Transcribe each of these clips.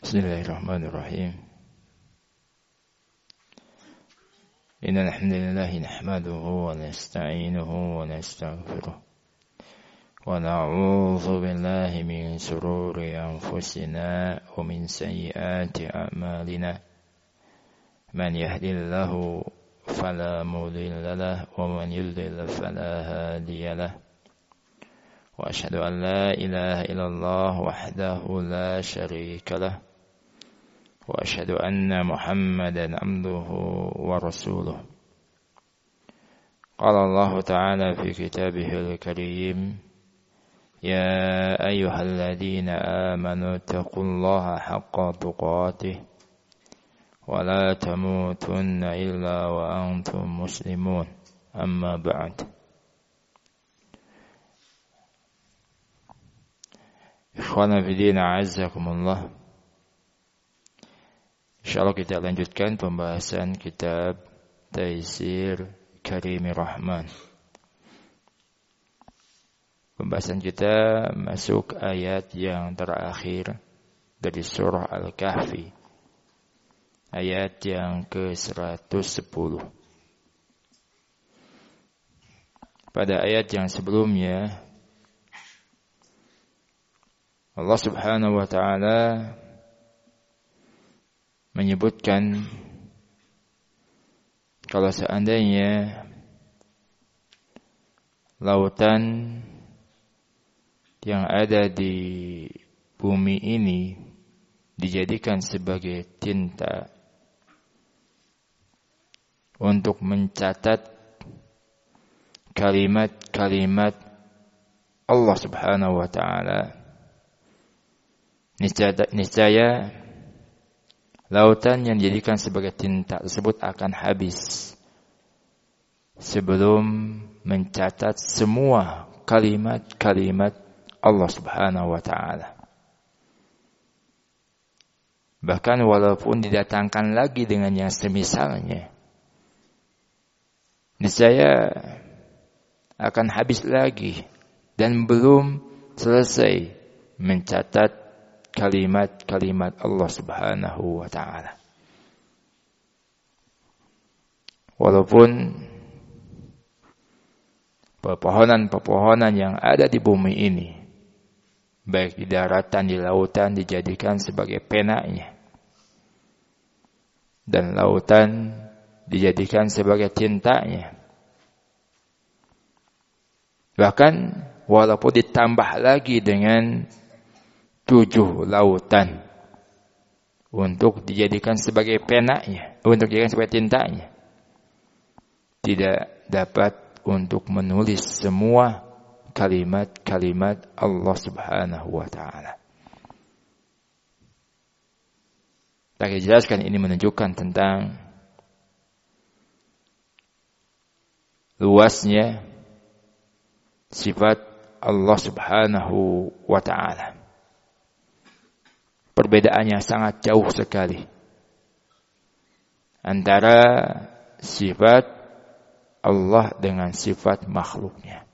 Bismillahirrahmanirrahim. Innal hamdalillah nahmaduhu wa nasta'inuhu wa nastaghfiruh wa na'udzu billahi min shururi anfusina wa min sayyiati a'malina. Man yahdihillahu fala mudilla lahu wa man yudlil fala hadiya lahu. Wa asyhadu an la ilaha illallah wahdahu la syarika lahu. وأشهد أن محمدا عبده ورسوله. قال الله تعالى في كتابه الكريم يا أيها الذين آمنوا اتقوا الله حق تقاته ولا تموتن إلا وأنتم مسلمون أما بعد. إخوانا في الدين أعزكم الله. InsyaAllah kita lanjutkan pembahasan kitab Taisir Karimir Rahman. Pembahasan kita masuk ayat yang terakhir dari surah Al-Kahfi. Ayat yang ke-110. Pada ayat yang sebelumnya Allah Subhanahu wa ta'ala menyebutkan kalau seandainya lautan yang ada di bumi ini dijadikan sebagai tinta untuk mencatat kalimat-kalimat Allah Subhanahu wa ta'ala, niscaya lautan yang dijadikan sebagai tinta tersebut akan habis sebelum mencatat semua kalimat-kalimat Allah Subhanahu wa ta'ala. Bahkan walaupun didatangkan lagi dengan yang semisalnya, niscaya akan habis lagi dan belum selesai mencatat kalimat-kalimat Allah Subhanahu wa ta'ala. Walaupun pepohonan-pepohonan yang ada di bumi ini, baik di daratan, di lautan, dijadikan sebagai penanya, dan lautan dijadikan sebagai tintanya. Bahkan walaupun ditambah lagi dengan 7 lautan untuk dijadikan sebagai penanya, untuk dijadikan sebagai tintanya, tidak dapat untuk menulis semua kalimat-kalimat Allah Subhanahu wa ta'ala. Tak dijelaskan, ini menunjukkan tentang luasnya sifat Allah Subhanahu wa ta'ala. Perbedaannya sangat jauh sekali antara sifat Allah dengan sifat makhluknya.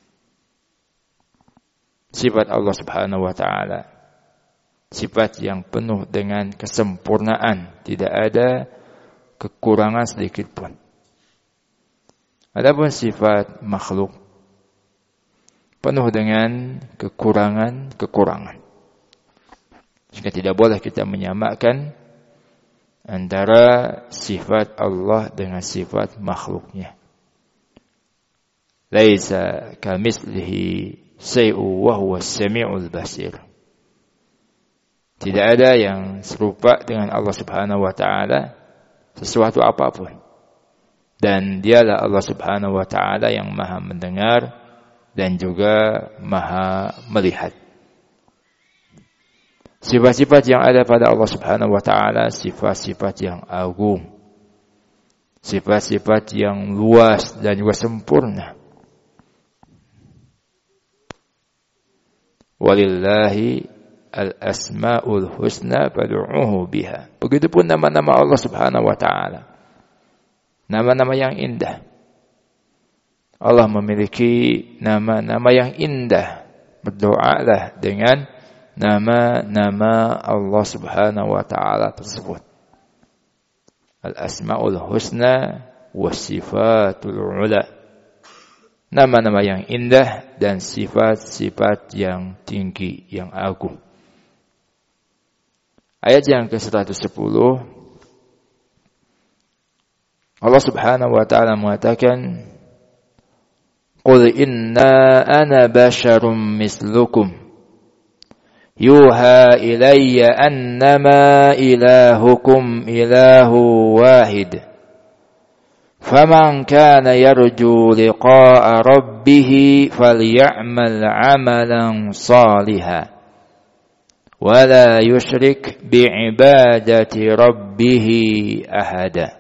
Sifat Allah Subhanahu wa ta'ala, sifat yang penuh dengan kesempurnaan, tidak ada kekurangan sedikit pun. Adapun sifat makhluk penuh dengan kekurangan. Jika tidak boleh kita menyamakan antara sifat Allah dengan sifat makhluknya. Laisa kamitslihi syai'un wa huwas samiul basir. Tidak ada yang serupa dengan Allah Subhanahu wa ta'ala sesuatu apapun. Dan dialah Allah Subhanahu wa ta'ala yang maha mendengar dan juga maha melihat. Sifat-sifat yang ada pada Allah Subhanahu wa ta'ala, sifat-sifat yang agung, sifat-sifat yang luas dan juga sempurna. Walillahi al-asma'ul husna fad'uuhu biha. Begitupun nama-nama Allah Subhanahu wa ta'ala, nama-nama yang indah. Allah memiliki nama-nama yang indah. Berdoalah dengan nama-nama Allah Subhanahu wa taala tersebut. Al-asmaul husna was-sifatul ula. Nama-nama yang indah dan sifat-sifat yang tinggi, yang agung. Ayat yang ke-110, Allah Subhanahu wa taala mengatakan, "Qul inna ana basyarum mislukum yuha ilayya annama ilahukum ilahu wahid faman kana yarju liqa'a rabbih faly'amal 'amalan shalihan wa la yusyrik bi'ibadati rabbih ahada."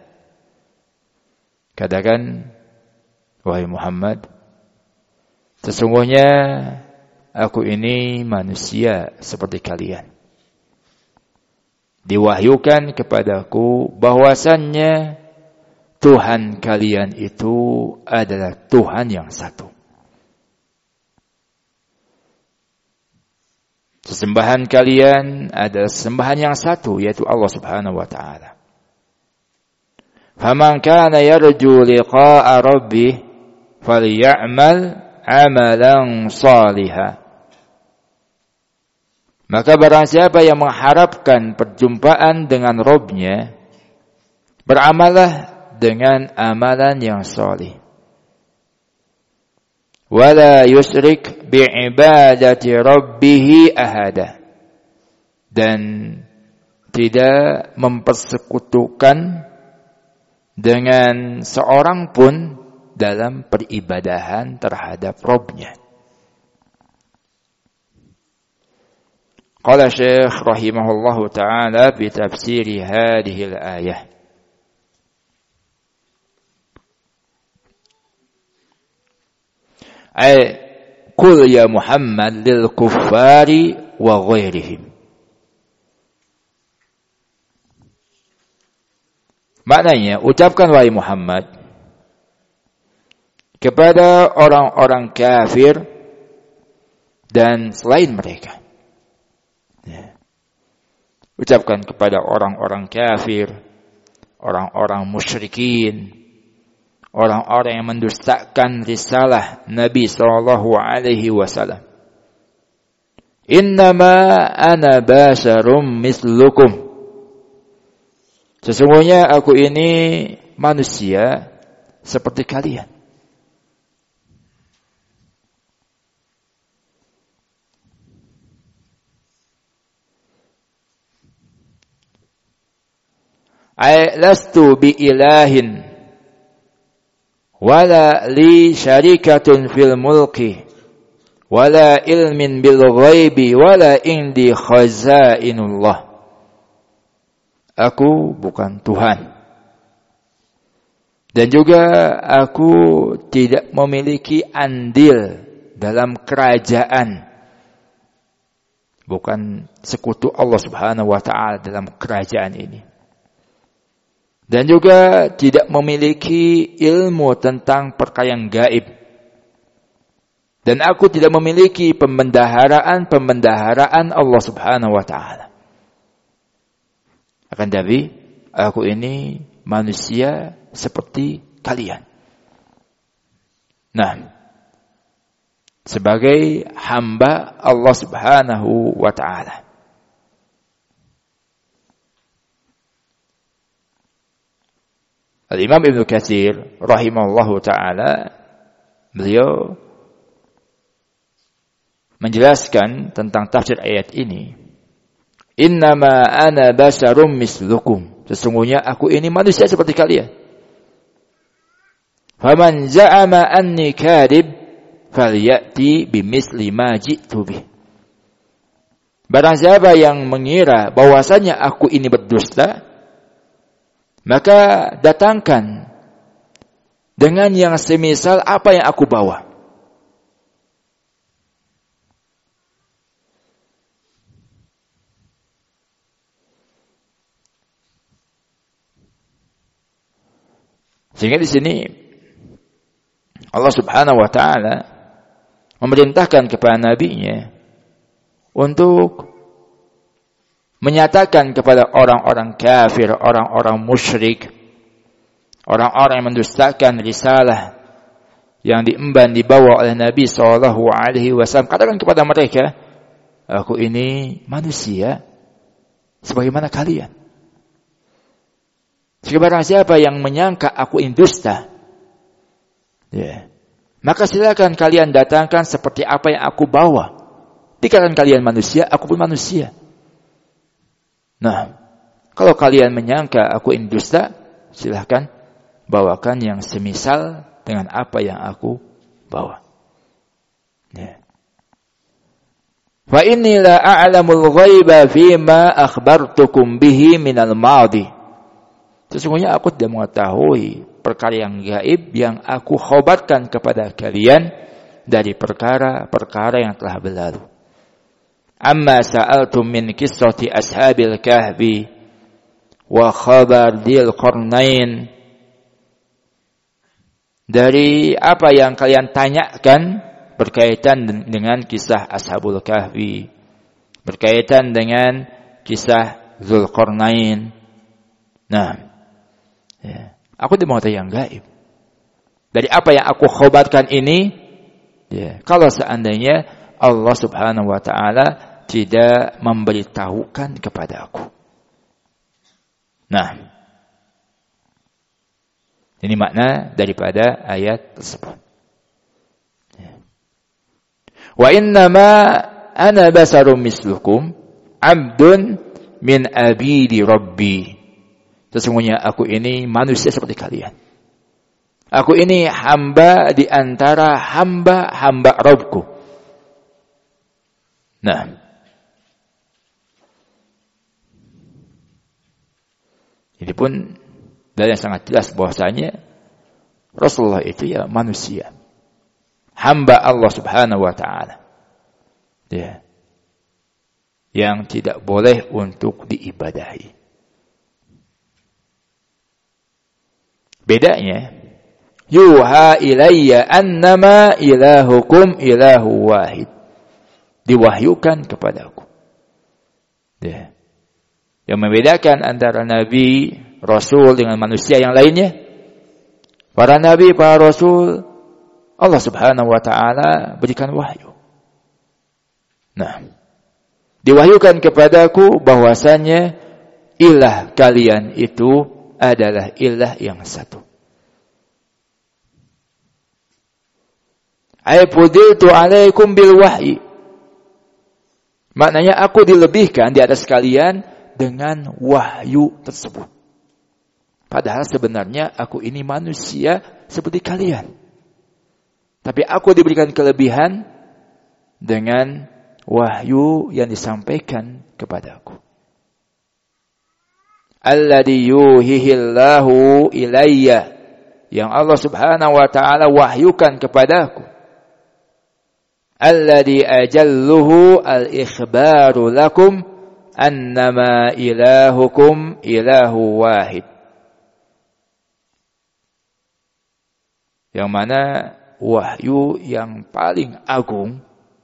Katakan, wahai Muhammad, sesungguhnya aku ini manusia seperti kalian. Diwahyukan kepadaku bahwasannya Tuhan kalian itu adalah Tuhan yang satu. Sesembahan kalian adalah sembahan yang satu, yaitu Allah Subhanahu wa taala. Faman kana yarju liqa'a rabbih faly'amal 'amalan shalihan. Maka barang siapa yang mengharapkan perjumpaan dengan Rabb-nya, beramallah dengan amalan yang salih. Wala yusyrik bi'ibadati rabbih ahada. Dan tidak mempersekutukan dengan seorang pun dalam peribadahan terhadap Rabb-nya. Qala Syekh rahimahullahu ta'ala fi tafsiri hadhihi al-ayah. Ay qul ya Muhammad lil kuffari wa ghairihim. Maknanya, ucapkan wahai Muhammad kepada orang-orang kafir dan selain mereka. Ya. Ucapkan kepada orang-orang kafir, orang-orang musyrikin, orang-orang yang mendustakan risalah Nabi SAW. Innama ana basyarum mislukum. Sesungguhnya aku ini manusia seperti kalian. Ay lastu bi ilahin wala li syarikatun fil mulki wala ilmin bil ghaibi wala indi khazainullah. Aku bukan Tuhan. Dan juga aku tidak memiliki andil dalam kerajaan. Bukan sekutu Allah Subhanahu wa taala dalam kerajaan ini. Dan juga tidak memiliki ilmu tentang perkara yang gaib. Dan aku tidak memiliki pembendaharaan Allah Subhanahu wa taala. Akan tapi aku ini manusia seperti kalian. Nah, sebagai hamba Allah Subhanahu wa taala. Al-Imam Ibnu Katsir rahimahullahu taala, beliau menjelaskan tentang tafsir ayat ini. Innama ana basyarum mislukum. Sesungguhnya aku ini manusia seperti kalian. Faman za'ama anni kadhib falyati bimisli ma ji'tu bih. Barang siapa yang mengira bahwasanya aku ini berdusta, maka datangkan dengan yang semisal apa yang aku bawa. Sehingga di sini Allah Subhanahu wa taala memerintahkan kepada nabinya untuk menyatakan kepada orang-orang kafir, orang-orang musyrik, orang-orang yang mendustakan risalah yang diemban dibawa oleh Nabi SAW. Katakan kepada mereka, aku ini manusia sebagaimana kalian. Jika barang siapa yang menyangka aku ini dusta, maka silakan kalian datangkan seperti apa yang aku bawa. Dikatakan kalian manusia, aku pun manusia. Nah, kalau kalian menyangka aku ini dusta, silakan bawakan yang semisal dengan apa yang aku bawa. Fa inni la a'lamul ghaiba fima akhbartukum bihi minal madi. Sesungguhnya aku tidak mengetahui perkara yang gaib yang aku khabarkan kepada kalian dari perkara-perkara yang telah berlalu. Amma sa'altum min qissati ashabil kahfi wa khabar dzil qarnain. Dari apa yang kalian tanyakan berkaitan dengan kisah Ashabul Kahfi, berkaitan dengan kisah Dzulqarnain. Nah, aku tidak mengetahui yang gaib. Dari apa yang aku khabarkan ini, kalau seandainya Allah Subhanahu wa taala tidak memberitahukan kepada aku. Nah, ini makna daripada ayat tersebut. Wa innama ana basarum mislukum abdun min abidi rabbi. Sesungguhnya aku ini manusia seperti kalian. Aku ini hamba di antara hamba-hamba Rabbku. Nah, ini pun dalil yang sangat jelas bahwasanya Rasulullah itu ya manusia, hamba Allah Subhanahu wa taala. Yang tidak boleh untuk diibadahi. Bedanya, yuha ilayya annama ilahukum ilahu wahid. Diwahyukan kepadaku. Yang membedakan antara nabi, rasul dengan manusia yang lainnya, para nabi, para rasul, Allah Subhanahu wa taala berikan wahyu. Nah, diwahyukan kepadaku bahwasanya ilah kalian itu adalah ilah yang satu. Ai fudiltu alaikum bil wahyi. Maknanya aku dilebihkan di atas kalian dengan wahyu tersebut. Padahal sebenarnya aku ini manusia seperti kalian. Tapi aku diberikan kelebihan dengan wahyu yang disampaikan kepadaku. Alladhi yuhihillahu ilayya. Yang Allah Subhanahu wa ta'ala wahyukan kepadaku. Alladhi ajalluhu al-ikhbaru lakum annama ilahukum ilahu wahid. Yang mana wahyu yang paling agung,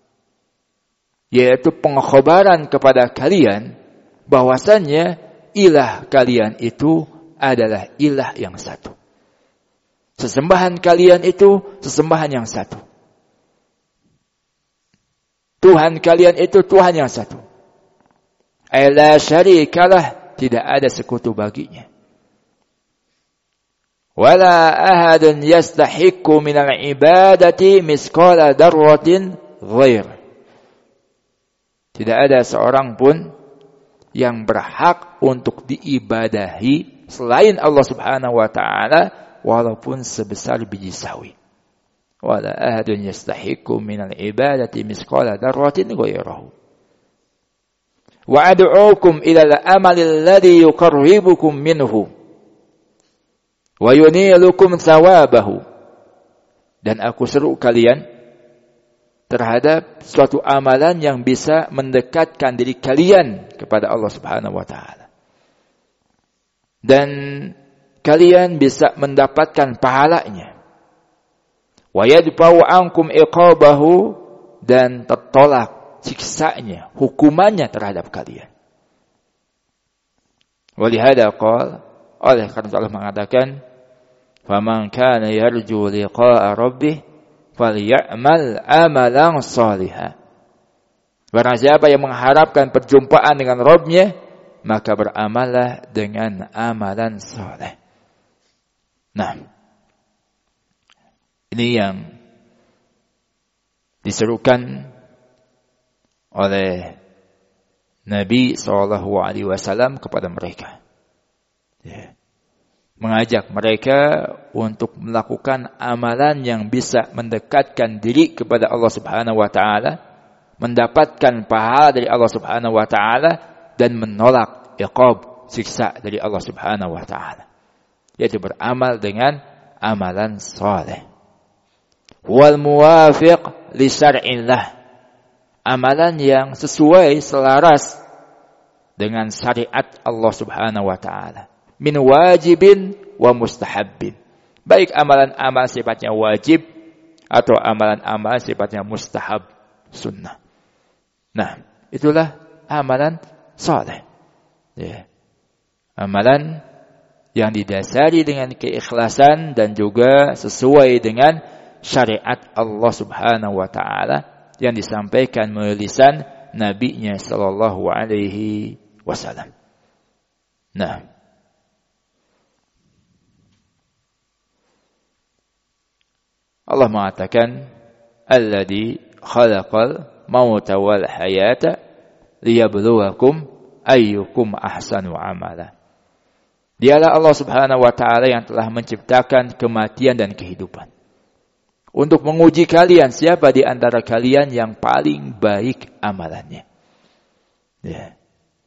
yaitu pengkhabaran kepada kalian bahwasannya ilah kalian itu adalah ilah yang satu. Sesembahan kalian itu sesembahan yang satu. Tuhan kalian itu Tuhan yang satu. La syarikalah, tidak ada sekutu baginya. Wala ahadun yastahiqqu minal ibadati misqala darratin ghair. Tidak ada seorang pun yang berhak untuk diibadahi selain Allah Subhanahu wa taala walaupun sebesar biji sawi. Wala ahadun yastahiqqu minal ibadati misqala darratin ghairahu. Wa ad'uukum ila al-amali alladhi yuqarribukum minhu wa yunilukum thawabahu. Dan aku seru kalian terhadap suatu amalan yang bisa mendekatkan diri kalian kepada Allah Subhanahu wa taala. Dan kalian bisa mendapatkan pahalanya. Wa yadfa'u ankum iqabahu, dan tertolak siksanya, hukumannya terhadap kalian. Walihada qala, oleh karena Allah mengatakan, "Faman kana yarju liqa'a rabbih falyamal amalan shalihan." Barang siapa yang mengharapkan perjumpaan dengan Rabb-nya, maka beramallah dengan amalan saleh. Nah, ini yang diserukan oleh Nabi SAW kepada mereka. Ya. Mengajak mereka untuk melakukan amalan yang bisa mendekatkan diri kepada Allah Subhanahu wa taala, mendapatkan pahala dari Allah Subhanahu wa taala dan menolak iqab, siksa dari Allah Subhanahu wa taala. Yaitu beramal dengan amalan saleh. Wal muwafiq li syar'illah. Amalan yang sesuai, selaras dengan syariat Allah Subhanahu wa taala. Min wajibin wa mustahabbin. Baik amalan-amalan sifatnya wajib atau amalan-amalan sifatnya mustahab, sunnah. Nah, itulah amalan saleh. Ya. Amalan yang didasari dengan keikhlasan dan juga sesuai dengan syariat Allah Subhanahu wa taala yang disampaikan melalui lisan nabinya sallallahu alaihi wasallam. Nah, Allah mengatakan, "Alladzi khalaqal mauta wal hayata liyabluwakum ayyukum ahsanu amala." Dialah Allah Subhanahu wa taala yang telah menciptakan kematian dan kehidupan, untuk menguji kalian siapa di antara kalian yang paling baik amalannya. Ya.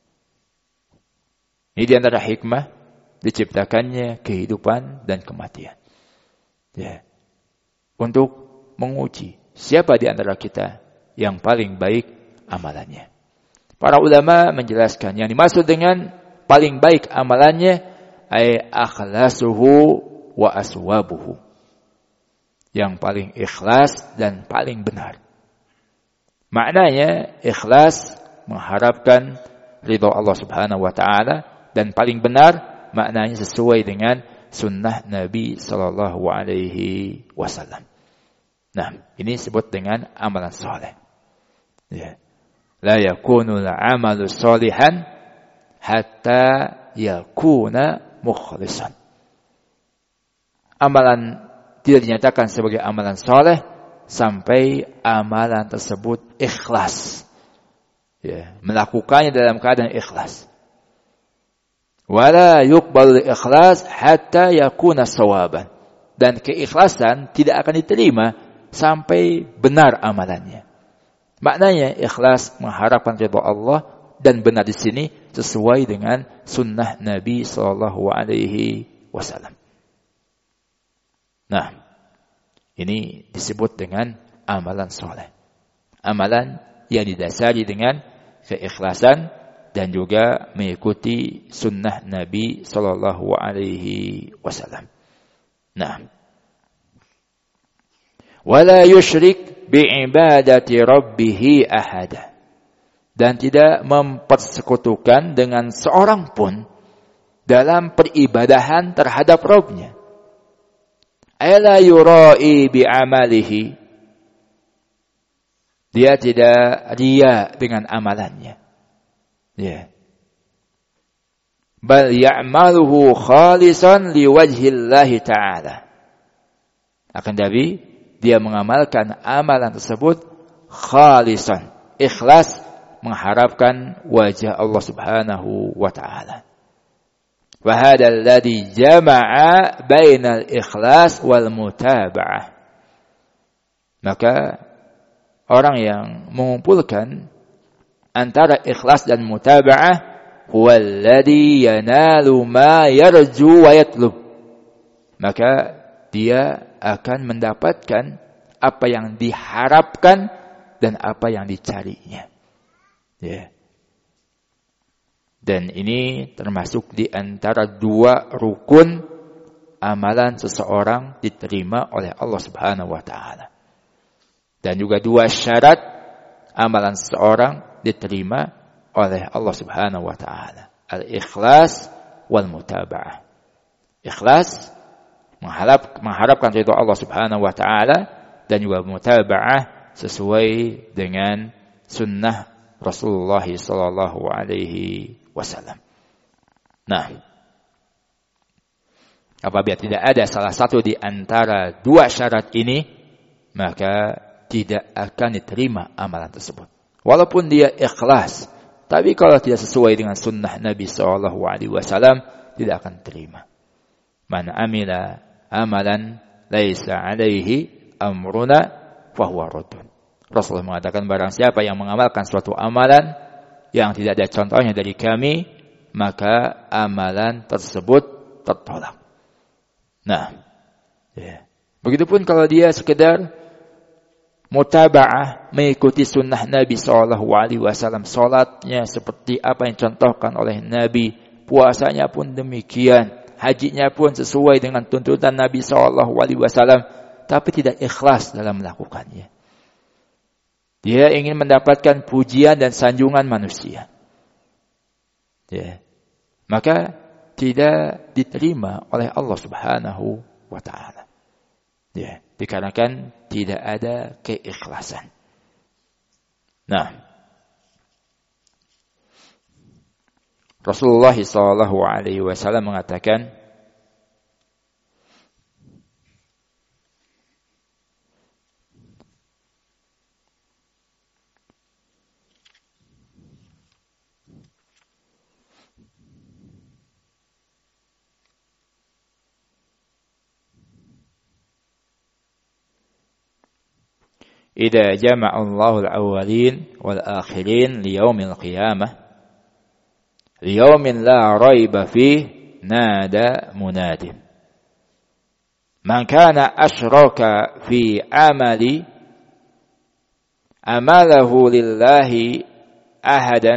Ini di antara hikmah diciptakannya kehidupan dan kematian. Ya. Untuk menguji siapa di antara kita yang paling baik amalannya. Para ulama menjelaskan yang dimaksud dengan paling baik amalannya ay akhlasuhu wa aswabuhu. Yang paling ikhlas dan paling benar. Maknanya ikhlas mengharapkan ridha Allah Subhanahu wa taala, dan paling benar maknanya sesuai dengan sunnah Nabi sallallahu alaihi wasallam. Nah, ini disebut dengan amalan saleh. Ya. La yakunu al-amalu salihan hatta yakuna mukhlishan. Amalan tidak dinyatakan sebagai amalan saleh sampai amalan tersebut ikhlas. Ya, melakukannya dalam keadaan ikhlas. Wala yuqbalu ikhlas hatta yakuna sawaban. Dan keikhlasan tidak akan diterima sampai benar amalannya. Maknanya ikhlas mengharapkan ridha Allah, dan benar di sini sesuai dengan sunnah Nabi sallallahu alaihi wasallam. Nah, ini disebut dengan amalan soleh. Amalan yang didasari dengan keikhlasan dan juga mengikuti sunnah Nabi sallallahu alaihi wasallam. Nah, wala yusyrik bi'ibadati rabbih ahada. Dan tidak mempersekutukan dengan seorang pun dalam peribadahan terhadap Rabb-Nya. Ala yura'i bi'amalihi. Dia tidak ria dengan amalannya. Ya. Bal ya'maluhu khalisan liwajhillahi ta'ala. Akan tapi dia mengamalkan amalan tersebut khalisan, ikhlas, mengharapkan wajah Allah Subhanahu wa taala. Wa hadzal ladzi jama'a bainal ikhlas wal mutaba'ah. Maka orang yang mengumpulkan antara ikhlas dan mutaba'ah huwal ladzi yanalu ma yarju wa yatlub. Maka dia akan mendapatkan apa yang diharapkan dan apa yang dicarinya. Ya. Dan ini termasuk di antara dua rukun amalan seseorang diterima oleh Allah Subhanahu wa taala. Dan juga dua syarat amalan seseorang diterima oleh Allah Subhanahu wa taala. Al-ikhlas wal mutaba'ah. Ikhlas mengharapkan ridha Allah Subhanahu wa taala dan juga mutaba'ah sesuai dengan sunnah Rasulullah sallallahu alaihi wasallam. Nah, apabila tidak ada salah satu di antara dua syarat ini, maka tidak akan diterima amalan tersebut. Walaupun dia ikhlas, tapi kalau tidak sesuai dengan sunnah Nabi sallallahu alaihi wasallam, tidak akan terima. Man amila amalan laisa alaihi amruna fahuwa raddun. Rasulullah mengatakan barang siapa yang mengamalkan suatu amalan yang tidak ada contohnya dari kami, maka amalan tersebut tertolak. Nah, begitupun kalau dia sekedar mutaba'ah, mengikuti sunnah Nabi SAW, salatnya seperti apa yang contohkan oleh Nabi, puasanya pun demikian, hajinya pun sesuai dengan tuntutan Nabi SAW, tapi tidak ikhlas dalam melakukannya. Dia ingin mendapatkan pujian dan sanjungan manusia. Maka tidak diterima oleh Allah Subhanahu wa taala. Dikarenakan tidak ada keikhlasan. Nah, Rasulullah sallallahu alaihi wasallam mengatakan, إذا جمع الله الأولين والآخرين ليوم القيامة ليوم لا ريب فيه نادى مناد من كان أشرك في عمله لله أحدا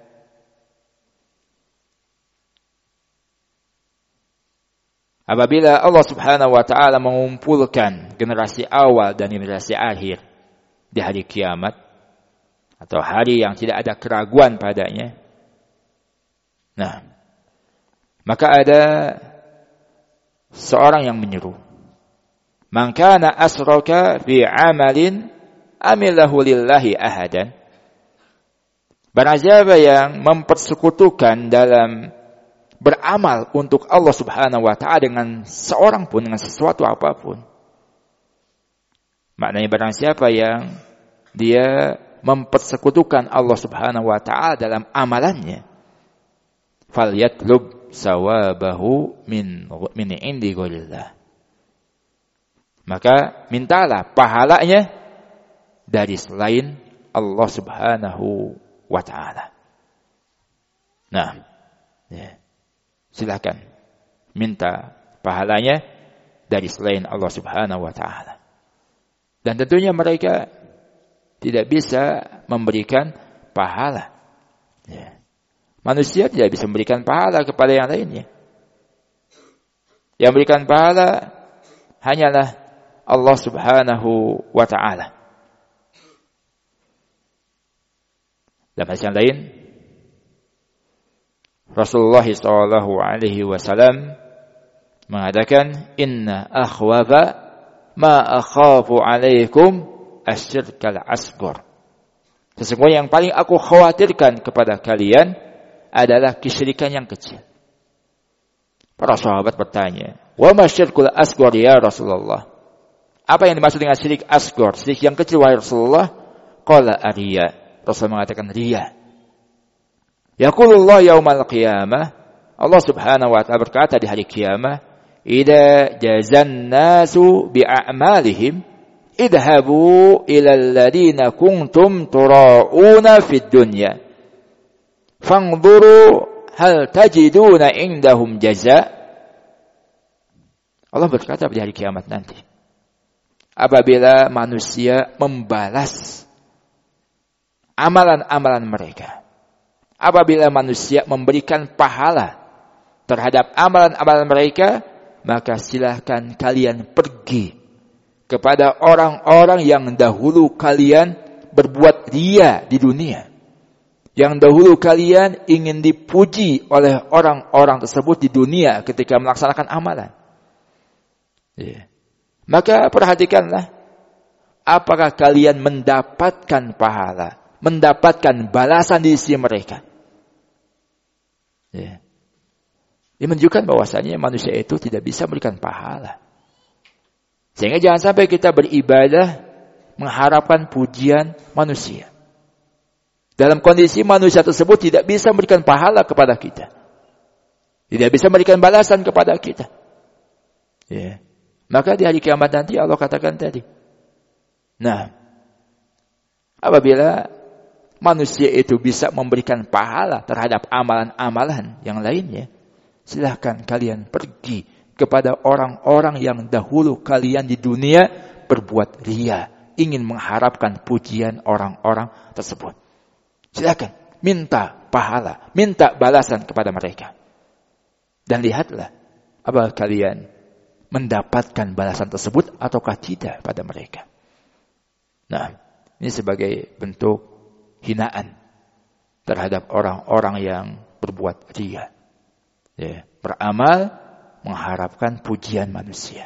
apabila Allah Subhanahu wa taala mengumpulkan generasi awal dan generasi akhir di hari kiamat atau hari yang tidak ada keraguan padanya. Nah, maka ada seorang yang menyeru, "Man kana asraka fi 'amalin amilahu lillahi ahadan." Barang siapa yang mempersekutukan dalam beramal untuk Allah Subhanahu wa taala dengan seorang pun, dengan sesuatu apapun. Maknanya barang siapa yang dia mempersekutukan Allah Subhanahu wa taala dalam amalannya, falyatlub sawabahu min indi ghairillah. Maka mintalah pahalanya dari selain Allah Subhanahu wa taala. Nah, silakan minta pahalanya dari selain Allah Subhanahu wa taala. Dan tentunya mereka tidak bisa memberikan pahala. Manusia tidak bisa memberikan pahala kepada yang lainnya. Yang memberikan pahala hanyalah Allah Subhanahu wa ta'ala. Dalam hadis yang lain, Rasulullah SAW mengatakan, "Inna akhwafa ma akhafu alaikum asyirkal asghar." Sesungguhnya yang paling aku khawatirkan kepada kalian adalah kesyirikan yang kecil. Para sahabat bertanya, "Wa ma syirkul asghar ya Rasulullah?" Apa yang dimaksud dengan syirik asghar, syirik yang kecil wahai Rasulullah? Qala ariya. Rasul mengatakan riya. Yaqulullah yaumal qiyamah, Allah Subhanahu wa taala berkata di hari kiamat, "Idza jazan nasu bi'amalihim idhabu ila alladhina kuntum tura'una fid dunya fanzuru hal tajiduna indahum jaza." Allah berkata pada hari kiamat nanti, apabila manusia membalas amalan-amalan mereka, apabila manusia memberikan pahala terhadap amalan-amalan mereka, maka silahkan kalian pergi kepada orang-orang yang dahulu kalian berbuat riya di dunia. Yang dahulu kalian ingin dipuji oleh orang-orang tersebut di dunia ketika melaksanakan amalan. Ya. Maka perhatikanlah, apakah kalian mendapatkan pahala, mendapatkan balasan di sisi mereka. Ya. Ini menunjukkan bahwasanya manusia itu tidak bisa memberikan pahala. Sehingga jangan sampai kita beribadah mengharapkan pujian manusia. Dalam kondisi manusia tersebut tidak bisa memberikan pahala kepada kita. Tidak bisa memberikan balasan kepada kita. Ya. Maka di hari kiamat nanti Allah katakan tadi. Nah, apabila manusia itu bisa memberikan pahala terhadap amalan-amalan yang lainnya, silahkan kalian pergi kepada orang-orang yang dahulu kalian di dunia berbuat riya, ingin mengharapkan pujian orang-orang tersebut. Silahkan minta pahala, minta balasan kepada mereka. Dan lihatlah, apakah kalian mendapatkan balasan tersebut ataukah tidak pada mereka. Nah, ini sebagai bentuk hinaan terhadap orang-orang yang berbuat riya. Ya, beramal mengharapkan pujian manusia.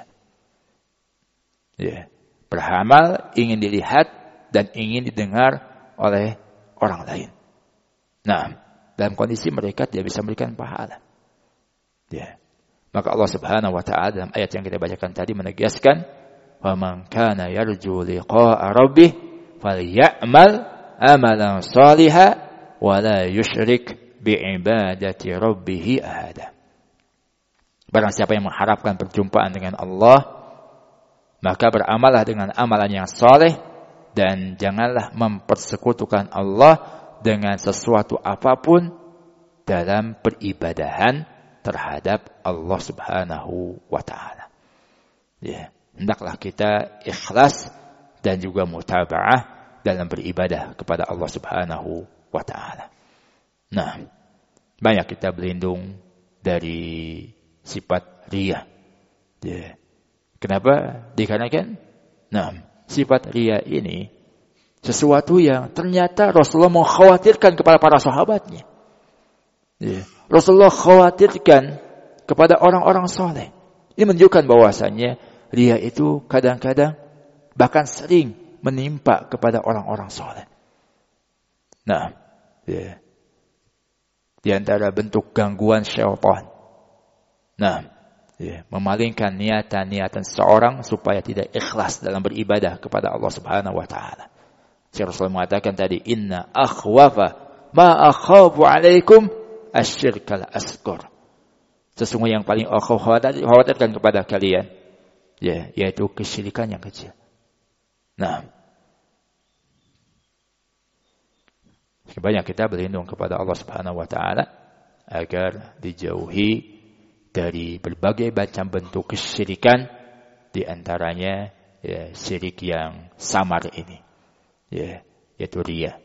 Ya, beramal ingin dilihat dan ingin didengar oleh orang lain. Nah, dalam kondisi mereka tidak bisa memberikan pahala. Ya. Maka Allah Subhanahu wa taala dalam ayat yang kita bacakan tadi menegaskan, "Wa man kana yarju liqa'a rabbih falyamal amalan shalihan wa la yusyrik bi'ibadati rabbih ahada." Barang siapa yang mengharapkan perjumpaan dengan Allah, maka beramallah dengan amalan yang saleh dan janganlah mempersekutukan Allah dengan sesuatu apapun dalam peribadahan terhadap Allah Subhanahu wa taala. Ya, hendaklah kita ikhlas dan juga mutaba'ah dalam beribadah kepada Allah Subhanahu wa taala. Nah, banyak kita berlindung dari sifat riya. Ya. Kenapa? Dikarenakan sifat riya ini sesuatu yang ternyata Rasulullah mengkhawatirkan kepada para sahabatnya. Ya. Rasulullah khawatirkan kepada orang-orang soleh. Ini menunjukkan bahwasannya riya itu kadang-kadang bahkan sering menimpa kepada orang-orang soleh. Nah, ya. Di antara bentuk gangguan syaitan. Nah, ya, memalingkan niatan-niatan seseorang supaya tidak ikhlas dalam beribadah kepada Allah Subhanahu wa taala. Rasulullah mengatakan tadi, "Inna akhwafa ma akhafu alaikum asyirkal asghar." Sesungguhnya yang paling aku khawatirkan kepada kalian, ya, yaitu kesyirikan yang kecil. Nah, banyak kita berlindung kepada Allah Subhanahu wa taala agar dijauhi dari berbagai macam bentuk kesyirikan, di antaranya ya, syirik yang samar ini, ya, yaitu riya.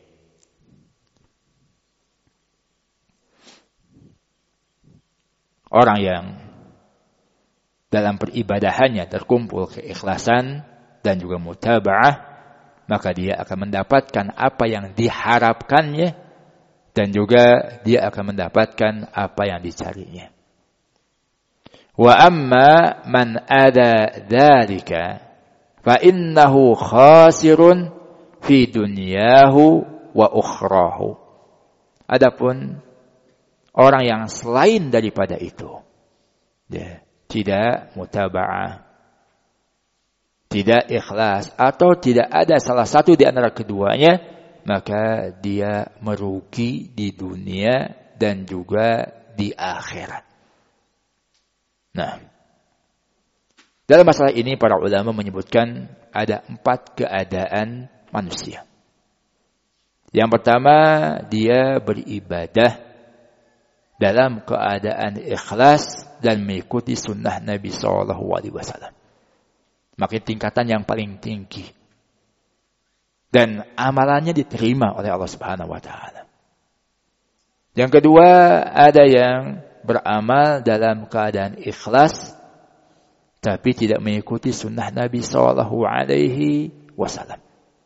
Orang yang dalam peribadahannya terkumpul keikhlasan dan juga mutaba'ah, maka dia akan mendapatkan apa yang diharapkannya dan juga dia akan mendapatkan apa yang dicarinya. Wa amma man ada dzalika fa innahu khasirun fi dunyahu wa ukhrahu. Adapun orang yang selain daripada itu, ya, tidak mutaba'ah, tidak ikhlas, atau tidak ada salah satu di antara keduanya, maka dia merugi di dunia dan juga di akhirat. Nah, dalam masalah ini para ulama menyebutkan ada 4 keadaan manusia. Yang pertama, dia beribadah dalam keadaan ikhlas dan mengikuti sunnah Nabi SAW. Maka tingkatan yang paling tinggi. Dan amalannya diterima oleh Allah Subhanahu wa taala. Yang kedua, ada yang beramal dalam keadaan ikhlas tapi tidak mengikuti sunnah Nabi SAW.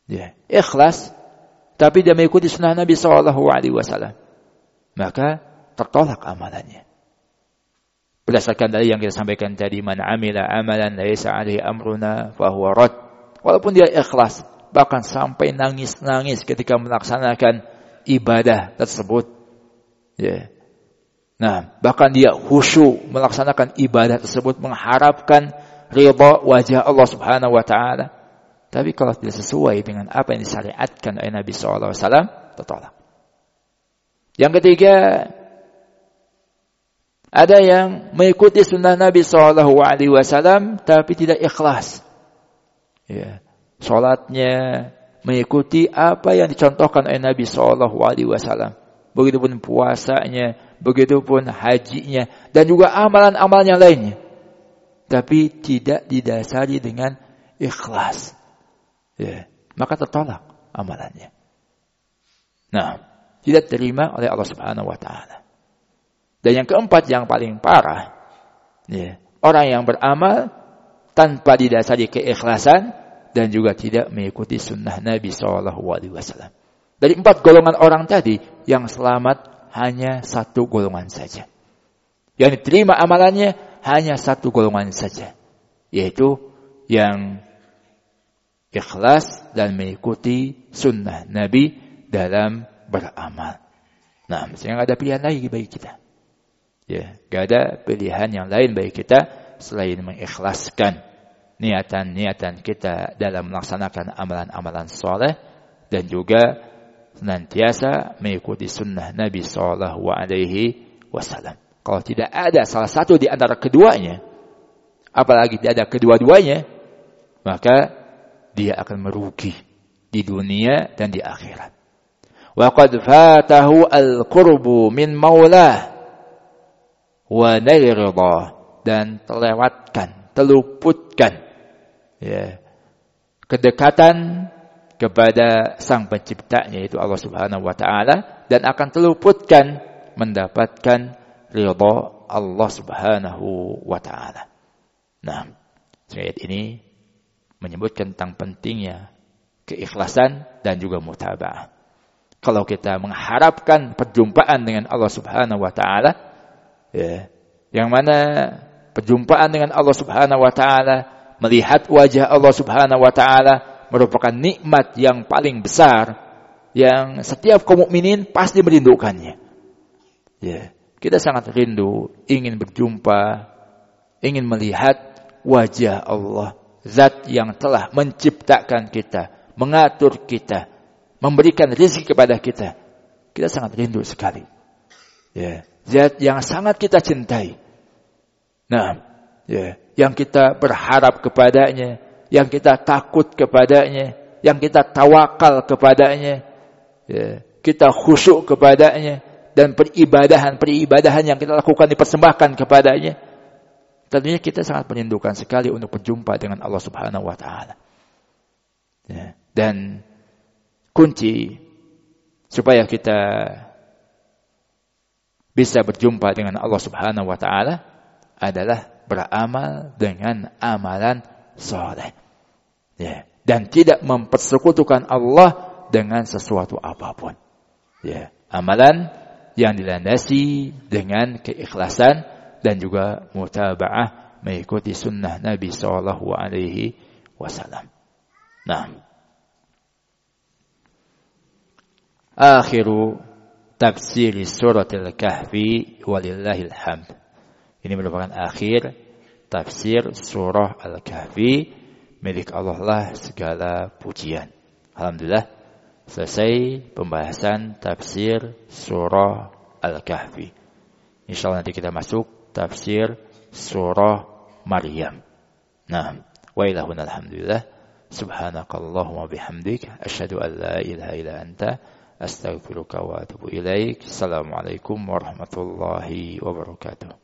Ya, ikhlas tapi dia mengikuti sunnah Nabi SAW, maka tertolak amalannya. Berdasarkan dari yang kita sampaikan tadi, man amila amalan laisa alaihi amruna fahuwa rad. Walaupun dia ikhlas, bahkan sampai nangis-nangis ketika melaksanakan ibadah tersebut. Ya. Nah, bahkan dia khusyuk melaksanakan ibadah tersebut, mengharapkan ridha wajah Allah Subhanahu wa taala. Tapi kalau tidak sesuai dengan apa yang disyariatkan oleh Nabi SAW, tertolak. Yang ketiga, ada yang mengikuti sunnah Nabi SAW tapi tidak ikhlas. Ya. Salatnya mengikuti apa yang dicontohkan oleh Nabi SAW. Begitupun puasanya, begitupun hajinya, dan juga amalan-amalan yang lainnya. Tapi tidak didasari dengan ikhlas. Ya. Maka tertolak amalannya. Nah, tidak terima oleh Allah Subhanahu wa taala. Dan yang keempat, yang paling parah, ya, orang yang beramal tanpa didasari keikhlasan dan juga tidak mengikuti sunnah Nabi SAW. Dari 4 golongan orang tadi, yang selamat hanya 1 golongan saja. Yang diterima amalannya hanya 1 golongan saja, yaitu yang ikhlas dan mengikuti sunnah Nabi dalam beramal. Nah, mestinya ada pilihan lagi bagi kita. Ya, gak ada pilihan yang lain bagi kita selain mengikhlaskan niatan-niatan kita dalam melaksanakan amalan-amalan soleh dan juga senantiasa mengikuti sunnah Nabi SAW. Kalau tidak ada salah satu di antara keduanya, apalagi tidak ada kedua-duanya, maka dia akan merugi di dunia dan di akhirat. Wa qad fatahu al-qurbu min maulah wa nairullah, dan terluputkan ya, kedekatan kepada sang penciptanya, yaitu Allah Subhanahu wa taala, dan akan terluputkan mendapatkan ridha Allah Subhanahu wa taala. Nah, ayat ini menyebutkan tentang pentingnya keikhlasan dan juga mutaba'ah. Kalau kita mengharapkan perjumpaan dengan Allah Subhanahu wa taala, ya, yang mana perjumpaan dengan Allah Subhanahu wa taala, melihat wajah Allah Subhanahu wa taala merupakan nikmat yang paling besar yang setiap kaum mukminin pasti merindukannya. Ya, kita sangat rindu ingin berjumpa, ingin melihat wajah Allah, zat yang telah menciptakan kita, mengatur kita, memberikan rezeki kepada kita. Kita sangat rindu sekali. Ya, zat yang sangat kita cintai. Nah, ya, yang kita berharap kepadanya, yang kita takut kepadanya, yang kita tawakal kepadanya, ya, kita khusyuk kepadanya, dan peribadahan yang kita lakukan dipersembahkan kepadanya. Tentunya kita sangat merindukan sekali untuk berjumpa dengan Allah Subhanahu wa taala. Ya, dan kunci supaya kita bisa berjumpa dengan Allah Subhanahu wa taala adalah beramal dengan amalan soleh. Ya, dan tidak mempersekutukan Allah dengan sesuatu apapun. Ya, amalan yang dilandasi dengan keikhlasan dan juga mutaba'ah, mengikuti sunnah Nabi SAW. Nah, akhiru tafsir surat Al-Kahfi walillahil hamd. Ini merupakan akhir tafsir surah Al-Kahfi, milik Allah lah segala pujian. Alhamdulillah selesai pembahasan tafsir surah Al-Kahfi. Insyaallah nanti kita masuk tafsir surah Maryam. Nah, wa ilahuna alhamdulillah. Subhanakallahumma bihamdik asyhadu an la ilaha illa anta astaghfiruka wa atubu ilaik. Assalamualaikum warahmatullahi wabarakatuh.